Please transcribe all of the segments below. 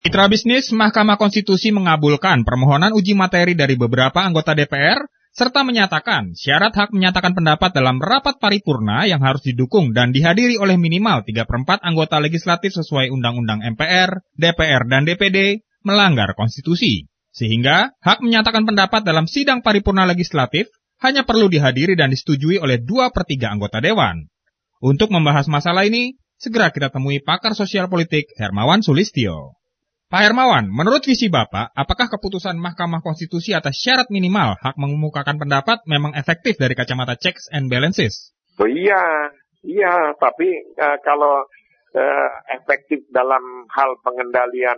Mitra bisnis Mahkamah Konstitusi mengabulkan permohonan uji materi dari beberapa anggota DPR, serta menyatakan syarat hak menyatakan pendapat dalam rapat paripurna yang harus didukung dan dihadiri oleh minimal 3/4 anggota legislatif sesuai Undang-Undang MPR, DPR, dan DPD melanggar konstitusi. Sehingga hak menyatakan pendapat dalam sidang paripurna legislatif hanya perlu dihadiri dan disetujui oleh 2/3 anggota Dewan. Untuk membahas masalah ini, segera kita temui pakar sosial politik Hermawan Sulistyo. Pak Hermawan, menurut visi Bapak, apakah keputusan Mahkamah Konstitusi atas syarat minimal hak mengemukakan pendapat memang efektif dari kacamata checks and balances? Oh iya, tapi kalau efektif dalam hal pengendalian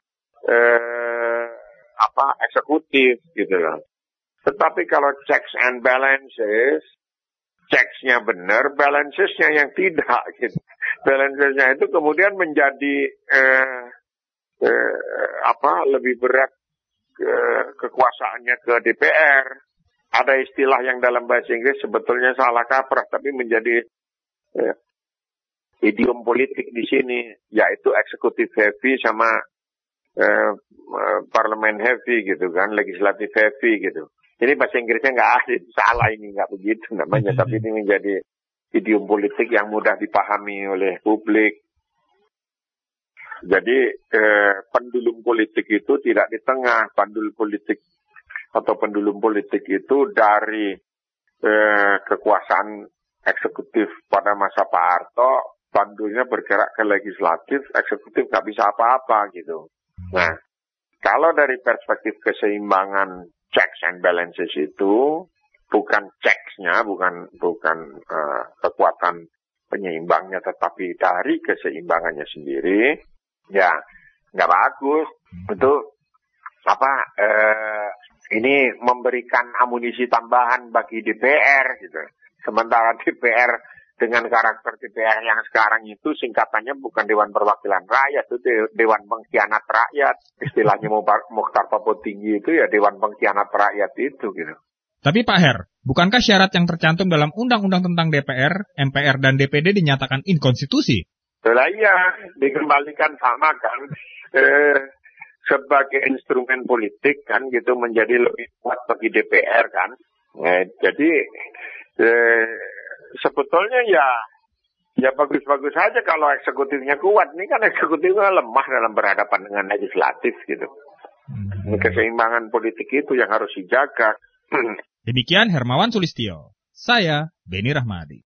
eksekutif gitu loh. Tetapi kalau checks and balances, checksnya benar, balancesnya yang tidak gitu. Balancesnya itu kemudian menjadi lebih berat kekuasaannya ke DPR. Ada istilah yang dalam bahasa Inggris sebetulnya salah kaprah, tapi menjadi idiom politik di sini, yaitu eksekutif heavy sama parlemen heavy gitu kan, legislatif heavy gitu. Ini bahasa Inggrisnya nggak asli, salah ini, nggak begitu namanya, tapi ini menjadi idiom politik yang mudah dipahami oleh publik. Jadi pendulum politik itu tidak di tengah, pendulum politik itu dari kekuasaan eksekutif pada masa Pak Harto, pendulumnya bergerak ke legislatif, eksekutif nggak bisa apa-apa gitu. Nah, kalau dari perspektif keseimbangan checks and balances itu, bukan checksnya, bukan kekuatan penyeimbangnya, tetapi dari keseimbangannya sendiri, ya nggak bagus. Itu ini memberikan amunisi tambahan bagi DPR gitu. Sementara DPR dengan karakter DPR yang sekarang itu singkatannya bukan Dewan Perwakilan Rakyat, itu Dewan Pengkhianat Rakyat. Istilahnya Mokhtar Papotinggi itu ya Dewan Pengkhianat Rakyat itu gitu. Tapi Pak Her, bukankah syarat yang tercantum dalam Undang-Undang tentang DPR, MPR, dan DPD dinyatakan inkonstitusi? Iya, dikembalikan sama kan. Sebagai instrumen politik kan gitu menjadi lebih kuat bagi DPR kan. Jadi sebetulnya ya bagus-bagus saja kalau eksekutifnya kuat. Ini kan eksekutifnya lemah dalam berhadapan dengan legislatif gitu. Keseimbangan politik itu yang harus dijaga. Demikian Hermawan Sulistyo. Saya Beni Rahmadi.